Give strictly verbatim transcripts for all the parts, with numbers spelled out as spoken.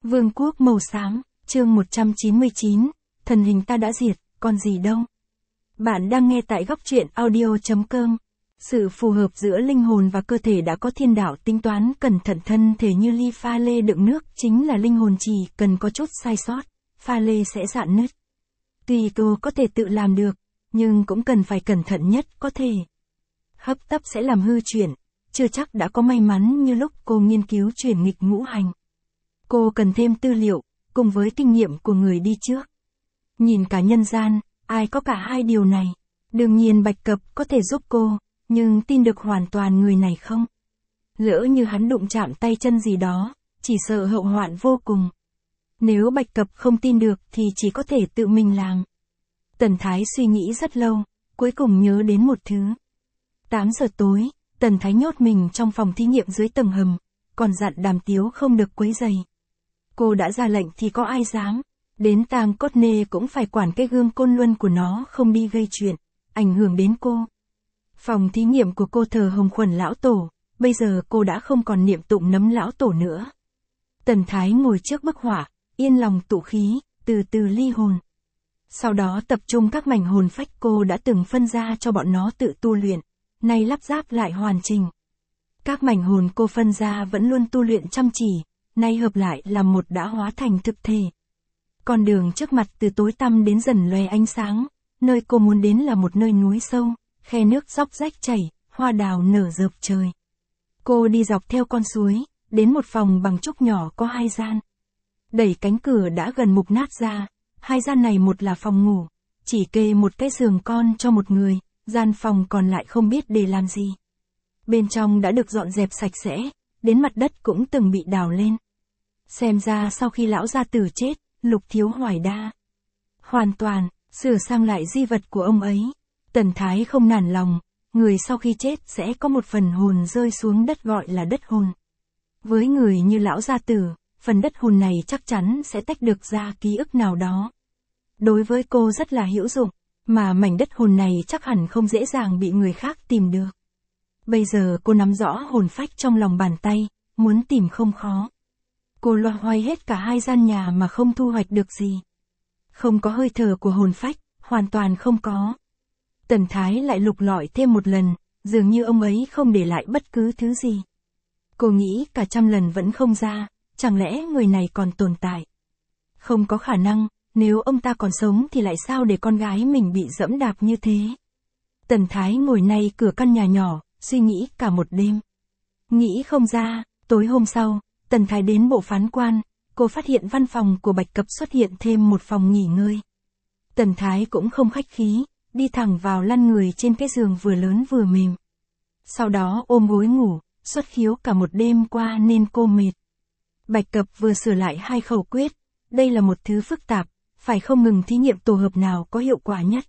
Vương quốc màu xám, chương một trăm chín mươi chín, thần hình ta đã diệt, còn gì đâu. Bạn đang nghe tại góc truyện audio chấm com. Sự phù hợp giữa linh hồn và cơ thể đã có thiên đạo tính toán cẩn thận, thân thể như ly pha lê đựng nước, chính là linh hồn chỉ cần có chút sai sót, pha lê sẽ rạn nứt. Tuy cô có thể tự làm được, nhưng cũng cần phải cẩn thận nhất có thể. Hấp tấp sẽ làm hư chuyện, chưa chắc đã có may mắn như lúc cô nghiên cứu chuyển nghịch ngũ hành. Cô cần thêm tư liệu, cùng với kinh nghiệm của người đi trước. Nhìn cả nhân gian, ai có cả hai điều này. Đương nhiên Bạch Cập có thể giúp cô, nhưng tin được hoàn toàn người này không? Lỡ như hắn đụng chạm tay chân gì đó, chỉ sợ hậu hoạn vô cùng. Nếu Bạch Cập không tin được thì chỉ có thể tự mình làm. Tần Thái suy nghĩ rất lâu, cuối cùng nhớ đến một thứ. tám giờ tối, Tần Thái nhốt mình trong phòng thí nghiệm dưới tầng hầm, còn dặn Đàm Tiếu không được quấy rầy. Cô đã ra lệnh thì có ai dám, đến Tang Cốt Nê cũng phải quản cái gương côn luân của nó không đi gây chuyện, ảnh hưởng đến cô. Phòng thí nghiệm của cô thờ Hồng Khuẩn lão tổ, bây giờ cô đã không còn niệm tụng nấm lão tổ nữa. Tần Thái ngồi trước bức họa, yên lòng tụ khí, từ từ ly hồn. Sau đó tập trung các mảnh hồn phách cô đã từng phân ra cho bọn nó tự tu luyện, nay lắp ráp lại hoàn chỉnh. Các mảnh hồn cô phân ra vẫn luôn tu luyện chăm chỉ, nay hợp lại làm một đã hóa thành thực thể. Con đường trước mặt từ tối tăm đến dần lóe ánh sáng, nơi cô muốn đến là một nơi núi sâu, khe nước róc rách chảy, hoa đào nở rợp trời. Cô đi dọc theo con suối, đến một phòng bằng trúc nhỏ có hai gian. Đẩy cánh cửa đã gần mục nát ra, hai gian này một là phòng ngủ, chỉ kê một cái giường con cho một người, gian phòng còn lại không biết để làm gì. Bên trong đã được dọn dẹp sạch sẽ, đến mặt đất cũng từng bị đào lên. Xem ra sau khi lão gia tử chết, Lục Thiếu Hoài đa hoàn toàn sửa sang lại di vật của ông ấy. Tần Thái không nản lòng, người sau khi chết sẽ có một phần hồn rơi xuống đất gọi là đất hồn. Với người như lão gia tử, phần đất hồn này chắc chắn sẽ tách được ra ký ức nào đó. Đối với cô rất là hữu dụng, mà mảnh đất hồn này chắc hẳn không dễ dàng bị người khác tìm được. Bây giờ cô nắm rõ hồn phách trong lòng bàn tay, muốn tìm không khó. Cô loay hoay hết cả hai gian nhà mà không thu hoạch được gì. Không có hơi thở của hồn phách, hoàn toàn không có. Tần Thái lại lục lọi thêm một lần, dường như ông ấy không để lại bất cứ thứ gì. Cô nghĩ cả trăm lần vẫn không ra, chẳng lẽ người này còn tồn tại? Không có khả năng, nếu ông ta còn sống thì lại sao để con gái mình bị dẫm đạp như thế? Tần Thái ngồi nay cửa căn nhà nhỏ, suy nghĩ cả một đêm. Nghĩ không ra, tối hôm sau, Tần Thái đến bộ phán quan, cô phát hiện văn phòng của Bạch Cập xuất hiện thêm một phòng nghỉ ngơi. Tần Thái cũng không khách khí, đi thẳng vào lăn người trên cái giường vừa lớn vừa mềm. Sau đó ôm gối ngủ, xuất khiếu cả một đêm qua nên cô mệt. Bạch Cập vừa sửa lại hai khẩu quyết, đây là một thứ phức tạp, phải không ngừng thí nghiệm tổ hợp nào có hiệu quả nhất.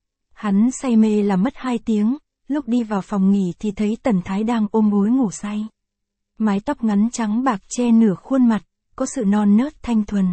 Hắn say mê làm mất hai tiếng, lúc đi vào phòng nghỉ thì thấy Tần Thái đang ôm gối ngủ say. Mái tóc ngắn trắng bạc che nửa khuôn mặt, có sự non nớt thanh thuần.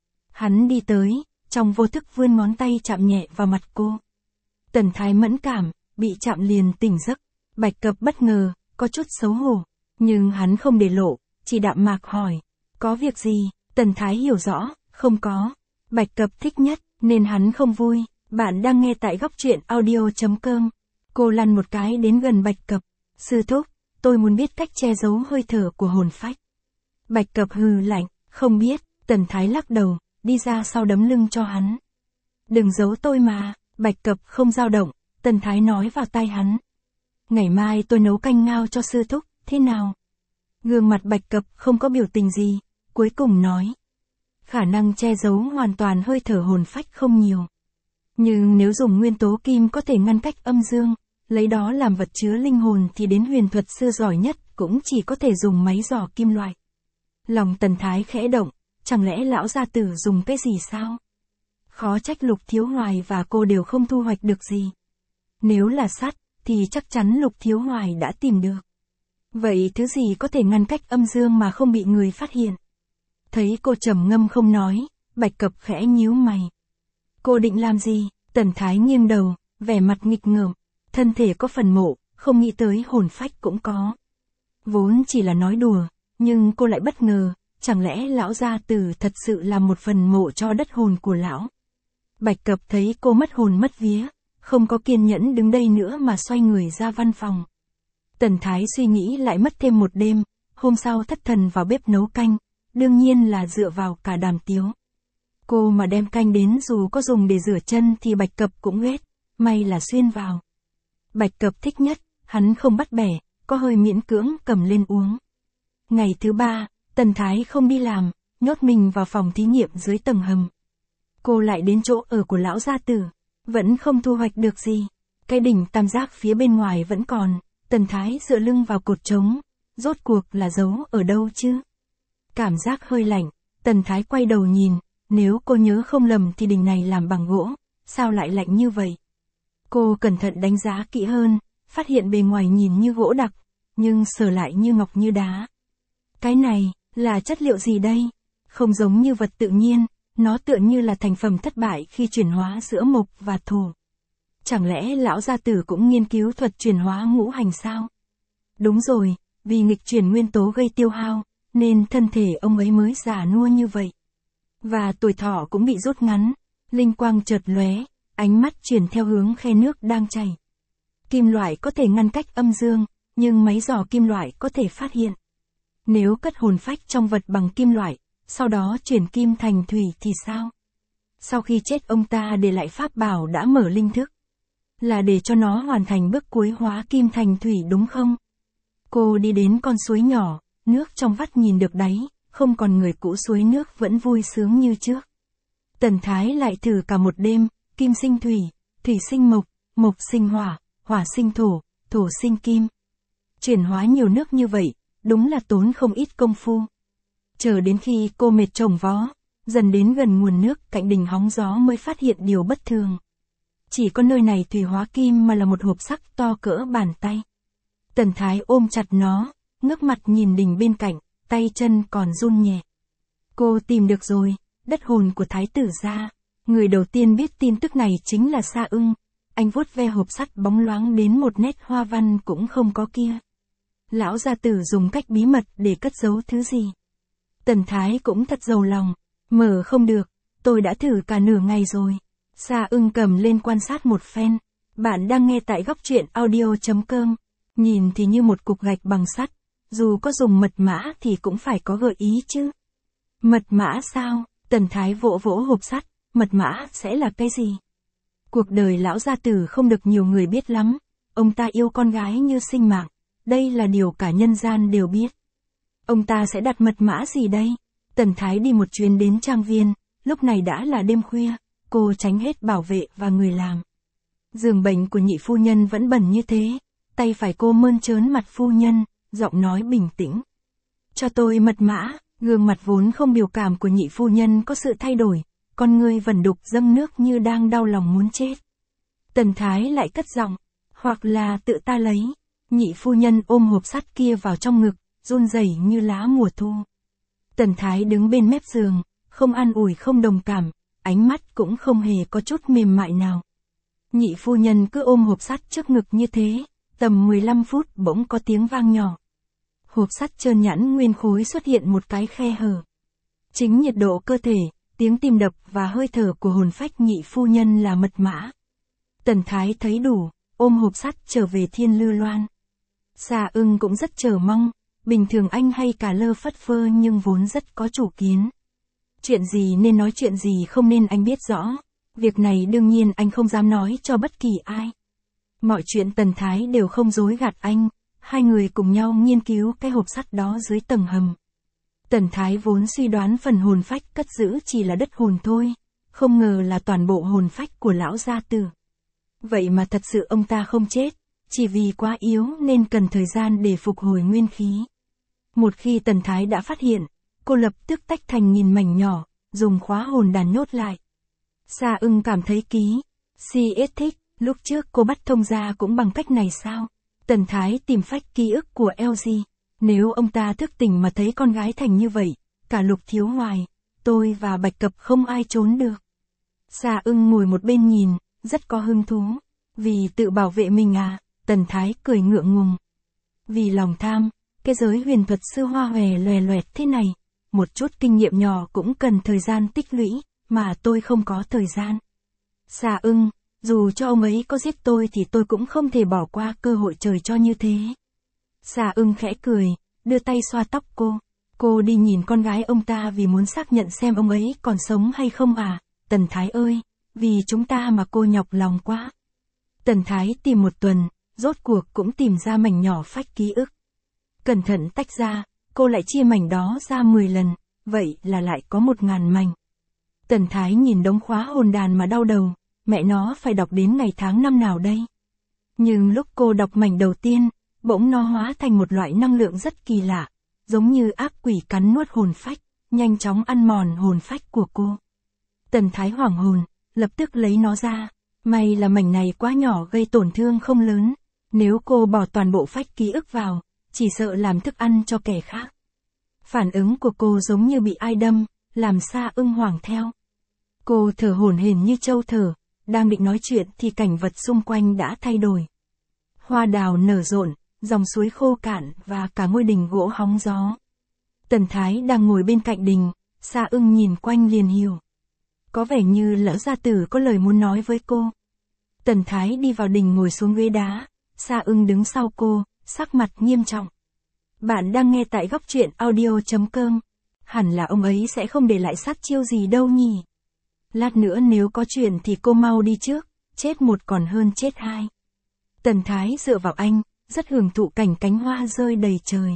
Hắn đi tới, trong vô thức vươn ngón tay chạm nhẹ vào mặt cô. Tần Thái mẫn cảm, bị chạm liền tỉnh giấc. Bạch Cập bất ngờ, có chút xấu hổ, nhưng hắn không để lộ, chỉ đạm mạc hỏi, có việc gì? Tần Thái hiểu rõ, không có. Bạch Cập thích nhất, nên hắn không vui. Bạn đang nghe tại góc truyện audio chấm com. Cô lăn một cái đến gần Bạch Cập. Sư thúc, tôi muốn biết cách che giấu hơi thở của hồn phách. Bạch Cập hừ lạnh, không biết. Tần Thái lắc đầu, đi ra sau đấm lưng cho hắn. Đừng giấu tôi mà. Bạch Cập không dao động, Tần Thái nói vào tai hắn. Ngày mai tôi nấu canh ngao cho sư thúc, thế nào? Gương mặt Bạch Cập không có biểu tình gì, cuối cùng nói. Khả năng che giấu hoàn toàn hơi thở hồn phách không nhiều. Nhưng nếu dùng nguyên tố kim có thể ngăn cách âm dương, lấy đó làm vật chứa linh hồn thì đến huyền thuật sư giỏi nhất cũng chỉ có thể dùng máy dò kim loại. Lòng Tần Thái khẽ động, chẳng lẽ lão gia tử dùng cái gì sao? Khó trách Lục Thiếu Hoài và cô đều không thu hoạch được gì. Nếu là sắt, thì chắc chắn Lục Thiếu Hoài đã tìm được. Vậy thứ gì có thể ngăn cách âm dương mà không bị người phát hiện? Thấy cô trầm ngâm không nói, Bạch Cập khẽ nhíu mày. Cô định làm gì? Tần Thái nghiêng đầu, vẻ mặt nghịch ngợm. Thân thể có phần mộ, không nghĩ tới hồn phách cũng có. Vốn chỉ là nói đùa, nhưng cô lại bất ngờ, chẳng lẽ lão gia tử thật sự là một phần mộ cho đất hồn của lão? Bạch Cập thấy cô mất hồn mất vía, không có kiên nhẫn đứng đây nữa mà xoay người ra văn phòng. Tần Thái suy nghĩ lại mất thêm một đêm, hôm sau thất thần vào bếp nấu canh, đương nhiên là dựa vào cả Đàm Tiếu. Cô mà đem canh đến dù có dùng để rửa chân thì Bạch Cập cũng ghét, may là xuyên vào. Bạch Cập thích nhất, hắn không bắt bẻ, có hơi miễn cưỡng cầm lên uống. Ngày thứ ba, Tần Thái không đi làm, nhốt mình vào phòng thí nghiệm dưới tầng hầm. Cô lại đến chỗ ở của lão gia tử, vẫn không thu hoạch được gì. Cái đỉnh tam giác phía bên ngoài vẫn còn, Tần Thái dựa lưng vào cột trống, rốt cuộc là giấu ở đâu chứ? Cảm giác hơi lạnh, Tần Thái quay đầu nhìn, nếu cô nhớ không lầm thì đỉnh này làm bằng gỗ, sao lại lạnh như vậy? Cô cẩn thận đánh giá kỹ hơn, phát hiện bề ngoài nhìn như gỗ đặc, nhưng sờ lại như ngọc như đá. Cái này, là chất liệu gì đây? Không giống như vật tự nhiên, nó tựa như là thành phẩm thất bại khi chuyển hóa giữa mộc và thổ. Chẳng lẽ lão gia tử cũng nghiên cứu thuật chuyển hóa ngũ hành sao? Đúng rồi, vì nghịch chuyển nguyên tố gây tiêu hao, nên thân thể ông ấy mới già nua như vậy. Và tuổi thọ cũng bị rút ngắn, linh quang chợt lóe, ánh mắt chuyển theo hướng khe nước đang chảy. Kim loại có thể ngăn cách âm dương, nhưng máy dò kim loại có thể phát hiện. Nếu cất hồn phách trong vật bằng kim loại, sau đó chuyển kim thành thủy thì sao? Sau khi chết ông ta để lại pháp bảo đã mở linh thức. Là để cho nó hoàn thành bước cuối hóa kim thành thủy đúng không? Cô đi đến con suối nhỏ, nước trong vắt nhìn được đáy, không còn người cũ suối nước vẫn vui sướng như trước. Tần Thái lại thử cả một đêm, kim sinh thủy, thủy sinh mộc, mộc sinh hỏa, hỏa sinh thổ, thổ sinh kim. Chuyển hóa nhiều nước như vậy, đúng là tốn không ít công phu. Chờ đến khi cô mệt chồng vó, dần đến gần nguồn nước cạnh đỉnh hóng gió mới phát hiện điều bất thường. Chỉ có nơi này thủy hóa kim mà là một hộp sắt to cỡ bàn tay. Tần Thái ôm chặt nó, ngước mặt nhìn đỉnh bên cạnh, tay chân còn run nhẹ. Cô tìm được rồi, đất hồn của Thái tử gia. Người đầu tiên biết tin tức này chính là Sa Ưng. Anh vuốt ve hộp sắt bóng loáng đến một nét hoa văn cũng không có kia. Lão gia tử dùng cách bí mật để cất giấu thứ gì? Tần Thái cũng thật giàu lòng. Mở không được, tôi đã thử cả nửa ngày rồi. Sa Ưng cầm lên quan sát một phen. Bạn đang nghe tại góc truyện audio chấm com. Nhìn thì như một cục gạch bằng sắt. Dù có dùng mật mã thì cũng phải có gợi ý chứ. Mật mã sao? Tần Thái vỗ vỗ hộp sắt. Mật mã sẽ là cái gì? Cuộc đời lão gia tử không được nhiều người biết lắm. Ông ta yêu con gái như sinh mạng. Đây là điều cả nhân gian đều biết. Ông ta sẽ đặt mật mã gì đây? Tần Thái đi một chuyến đến trang viên. Lúc này đã là đêm khuya. Cô tránh hết bảo vệ và người làm. Giường bệnh của nhị phu nhân vẫn bẩn như thế. Tay phải cô mơn trớn mặt phu nhân, giọng nói bình tĩnh. Cho tôi mật mã. Gương mặt vốn không biểu cảm của nhị phu nhân có sự thay đổi. Con ngươi vẩn đục dâng nước như đang đau lòng muốn chết. Tần Thái lại cất giọng. Hoặc là tự ta lấy. Nhị phu nhân ôm hộp sắt kia vào trong ngực, run rẩy như lá mùa thu. Tần Thái đứng bên mép giường, không an ủi không đồng cảm, ánh mắt cũng không hề có chút mềm mại nào. Nhị phu nhân cứ ôm hộp sắt trước ngực như thế, tầm mười lăm phút bỗng có tiếng vang nhỏ. Hộp sắt trơn nhẵn nguyên khối xuất hiện một cái khe hở. Chính nhiệt độ cơ thể, tiếng tim đập và hơi thở của hồn phách nhị phu nhân là mật mã. Tần Thái thấy đủ, ôm hộp sắt trở về Thiên Lư Loan. Sa Ưng cũng rất chờ mong, bình thường anh hay cả lơ phất phơ nhưng vốn rất có chủ kiến. Chuyện gì nên nói chuyện gì không nên anh biết rõ, việc này đương nhiên anh không dám nói cho bất kỳ ai. Mọi chuyện Tần Thái đều không dối gạt anh, hai người cùng nhau nghiên cứu cái hộp sắt đó dưới tầng hầm. Tần Thái vốn suy đoán phần hồn phách cất giữ chỉ là đất hồn thôi, không ngờ là toàn bộ hồn phách của lão gia tử. Vậy mà thật sự ông ta không chết, chỉ vì quá yếu nên cần thời gian để phục hồi nguyên khí. Một khi Tần Thái đã phát hiện, cô lập tức tách thành nghìn mảnh nhỏ, dùng khóa hồn đàn nhốt lại. Sa Ưng cảm thấy ký. Si ít thích, lúc trước cô bắt thông gia cũng bằng cách này sao? Tần Thái tìm phách ký ức của lờ giê. Nếu ông ta thức tỉnh mà thấy con gái thành như vậy, cả Lục Thiếu Hoài, tôi và Bạch Cập không ai trốn được. Sa Ưng ngồi một bên nhìn, rất có hứng thú. Vì tự bảo vệ mình à? Tần Thái cười ngượng ngùng. Vì lòng tham, cái giới huyền thuật sư hoa hòe loè loẹt thế này, một chút kinh nghiệm nhỏ cũng cần thời gian tích lũy, mà tôi không có thời gian. Sa Ưng, dù cho ông ấy có giết tôi thì tôi cũng không thể bỏ qua cơ hội trời cho như thế. Sa Ưng khẽ cười, đưa tay xoa tóc cô. Cô đi nhìn con gái ông ta vì muốn xác nhận xem ông ấy còn sống hay không à, Tần Thái ơi, vì chúng ta mà cô nhọc lòng quá. Tần Thái tìm một tuần, rốt cuộc cũng tìm ra mảnh nhỏ phách ký ức. Cẩn thận tách ra, cô lại chia mảnh đó ra mười lần, vậy là lại có một ngàn mảnh. Tần Thái nhìn đống khóa hồn đàn mà đau đầu, mẹ nó phải đọc đến ngày tháng năm nào đây. Nhưng lúc cô đọc mảnh đầu tiên, bỗng nó hóa thành một loại năng lượng rất kỳ lạ, giống như ác quỷ cắn nuốt hồn phách, nhanh chóng ăn mòn hồn phách của cô. Tần Thái hoảng hồn, lập tức lấy nó ra, may là mảnh này quá nhỏ gây tổn thương không lớn, nếu cô bỏ toàn bộ phách ký ức vào, chỉ sợ làm thức ăn cho kẻ khác. Phản ứng của cô giống như bị ai đâm, làm Sa Ưng hoảng theo. Cô thở hổn hển như trâu thở, đang định nói chuyện thì cảnh vật xung quanh đã thay đổi. Hoa đào nở rộn, dòng suối khô cạn và cả ngôi đình gỗ hóng gió. Tần Thái đang ngồi bên cạnh đình, Sa Ưng nhìn quanh liền hiểu. Có vẻ như Lão gia tử có lời muốn nói với cô. Tần Thái đi vào đình ngồi xuống ghế đá, Sa Ưng đứng sau cô, sắc mặt nghiêm trọng. Bạn đang nghe tại góc truyện audio chấm com. Hẳn là ông ấy sẽ không để lại sát chiêu gì đâu nhỉ. Lát nữa nếu có chuyện thì cô mau đi trước, chết một còn hơn chết hai. Tần Thái dựa vào anh, rất hưởng thụ cảnh cánh hoa rơi đầy trời.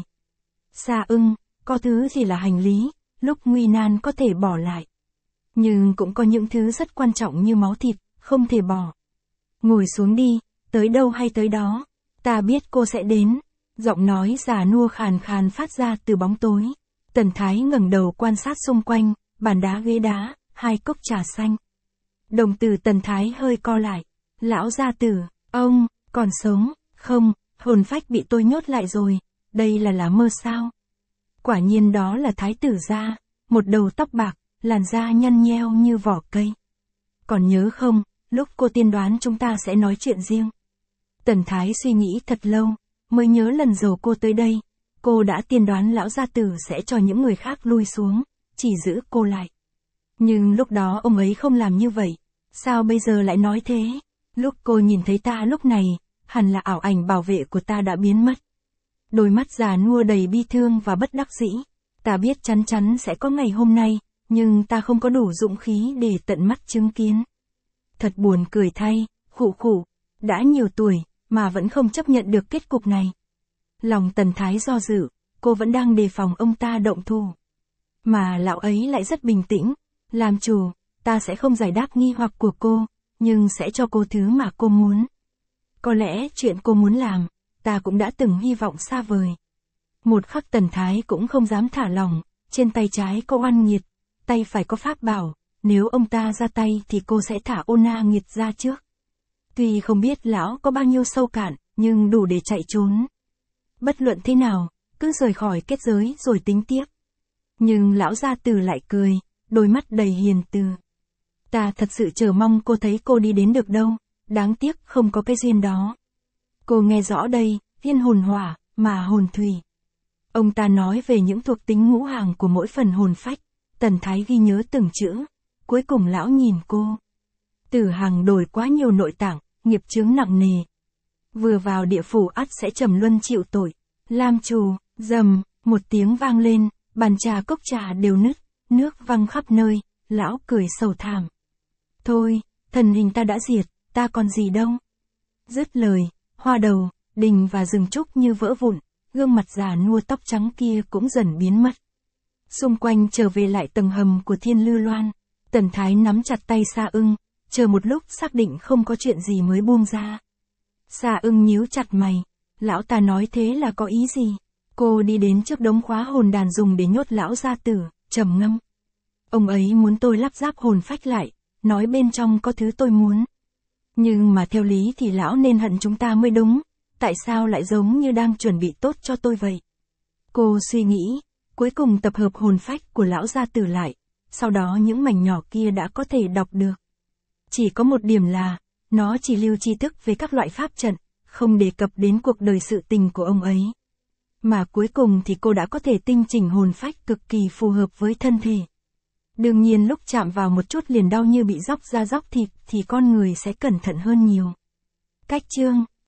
Sa Ưng, có thứ thì là hành lý, lúc nguy nan có thể bỏ lại. Nhưng cũng có những thứ rất quan trọng như máu thịt, không thể bỏ. Ngồi xuống đi, tới đâu hay tới đó, ta biết cô sẽ đến. Giọng nói già nua khàn khàn phát ra từ bóng tối. Tần Thái ngẩng đầu quan sát xung quanh, bàn đá ghế đá, hai cốc trà xanh. Đồng tử Tần Thái hơi co lại. Lão gia tử, ông, còn sống, không, hồn phách bị tôi nhốt lại rồi, đây là lá mơ sao? Quả nhiên đó là Thái tử gia, một đầu tóc bạc, làn da nhăn nheo như vỏ cây. Còn nhớ không, lúc cô tiên đoán chúng ta sẽ nói chuyện riêng. Tần Thái suy nghĩ thật lâu, mới nhớ lần đầu cô tới đây, cô đã tiên đoán lão gia tử sẽ cho những người khác lui xuống, chỉ giữ cô lại. Nhưng lúc đó ông ấy không làm như vậy, sao bây giờ lại nói thế? Lúc cô nhìn thấy ta lúc này, hẳn là ảo ảnh bảo vệ của ta đã biến mất. Đôi mắt già nua đầy bi thương và bất đắc dĩ. Ta biết chắn chắn sẽ có ngày hôm nay, nhưng ta không có đủ dũng khí để tận mắt chứng kiến. Thật buồn cười thay, khụ khụ, đã nhiều tuổi, mà vẫn không chấp nhận được kết cục này. Lòng Tần Thái do dự, cô vẫn đang đề phòng ông ta động thủ. Mà lão ấy lại rất bình tĩnh, làm chủ, ta sẽ không giải đáp nghi hoặc của cô, nhưng sẽ cho cô thứ mà cô muốn. Có lẽ chuyện cô muốn làm, ta cũng đã từng hy vọng xa vời. Một khắc Tần Thái cũng không dám thả lỏng, trên tay trái có oan nghiệt, tay phải có pháp bảo, nếu ông ta ra tay thì cô sẽ thả ôn a nghiệt ra trước. Tuy không biết lão có bao nhiêu sâu cạn, nhưng đủ để chạy trốn. Bất luận thế nào, cứ rời khỏi kết giới rồi tính tiếp. Nhưng lão gia tử lại cười, đôi mắt đầy hiền từ. Ta thật sự chờ mong cô thấy cô đi đến được đâu, đáng tiếc không có cái duyên đó. Cô nghe rõ đây, thiên hồn hỏa, mà hồn thủy. Ông ta nói về những thuộc tính ngũ hành của mỗi phần hồn phách. Tần Thái ghi nhớ từng chữ. Cuối cùng lão nhìn cô. Tử Hằng đổi quá nhiều nội tạng, nghiệp chướng nặng nề. Vừa vào địa phủ ắt sẽ trầm luân chịu tội. Lam trù, rầm, một tiếng vang lên, bàn trà cốc trà đều nứt, nước văng khắp nơi, lão cười sầu thảm. Thôi, thần hình ta đã diệt, ta còn gì đâu. Dứt lời, hoa đầu, đình và rừng trúc như vỡ vụn, gương mặt già nua tóc trắng kia cũng dần biến mất. Xung quanh trở về lại tầng hầm của Thiên Lư Loan. Tần Thái nắm chặt tay Sa Ưng, chờ một lúc xác định không có chuyện gì mới buông ra. Sa Ưng nhíu chặt mày, lão ta nói thế là có ý gì? Cô đi đến trước đống khóa hồn đàn dùng để nhốt lão gia tử, trầm ngâm. Ông ấy muốn tôi lắp ráp hồn phách lại, nói bên trong có thứ tôi muốn. Nhưng mà theo lý thì lão nên hận chúng ta mới đúng, tại sao lại giống như đang chuẩn bị tốt cho tôi vậy? Cô suy nghĩ, cuối cùng tập hợp hồn phách của lão gia tử lại, sau đó những mảnh nhỏ kia đã có thể đọc được. Chỉ có một điểm là, nó chỉ lưu tri thức về các loại pháp trận, không đề cập đến cuộc đời sự tình của ông ấy. Mà cuối cùng thì cô đã có thể tinh chỉnh hồn phách cực kỳ phù hợp với thân thể. Đương nhiên lúc chạm vào một chút liền đau như bị róc da róc thịt thì con người sẽ cẩn thận hơn nhiều. Cách chương